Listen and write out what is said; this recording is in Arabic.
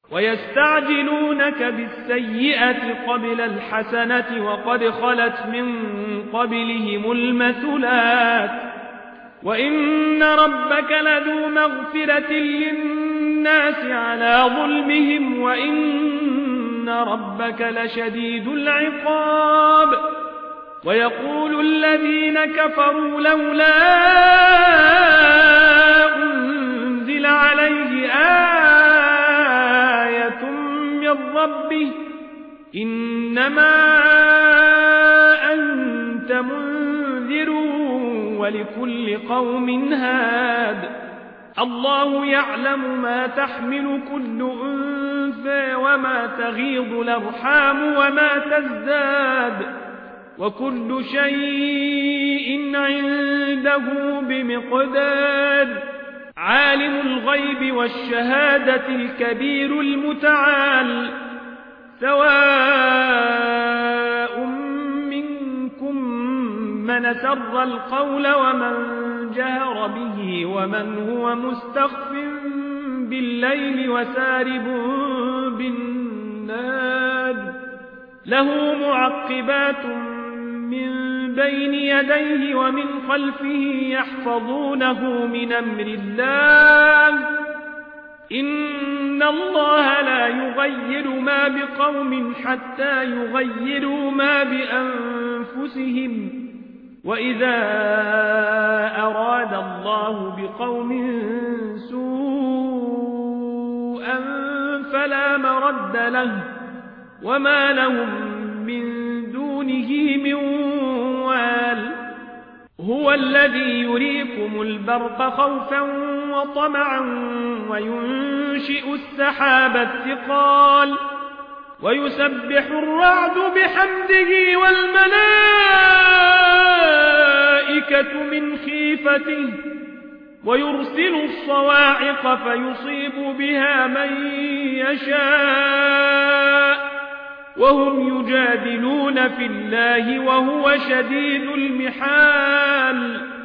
ويستعجلونك بالسيئة قبل الحسنة وقد خلت من قبلهم المثلات وإن ربك لذو مغفرة للناس على ظلمهم وإن ربك لشديد العقاب ويقول الذين كفروا لولا أنزل عليه آية من ربه إنما أنت منذر ولكل قوم هاد الله يعلم ما تحمل كل أنثى وما تغيض الأرحام وما تزداد وكل شيء عنده بمقدار عالم الغيب والشهادة الكبير المتعال سواء منكم من سر القول ومن جهر به ومن هو مستخف بالليل وسارب بالنهار له معقبات من بين يديه ومن خلفه يحفظونه من أمر الله إن الله لا يغير ما بقوم حتى يغيروا ما بأنفسهم وإذا أراد الله بقوم سوءا فلا مرد له وما لهم من دونه من وال هو الذي يريكم البرق خوفا وطمعا وينشئ السحاب الثقال ويسبح الرعد بحمده والملائكة من خيفته ويرسل الصواعق فيصيب بها من يشاء وهم يجادلون في الله وهو شديد المحال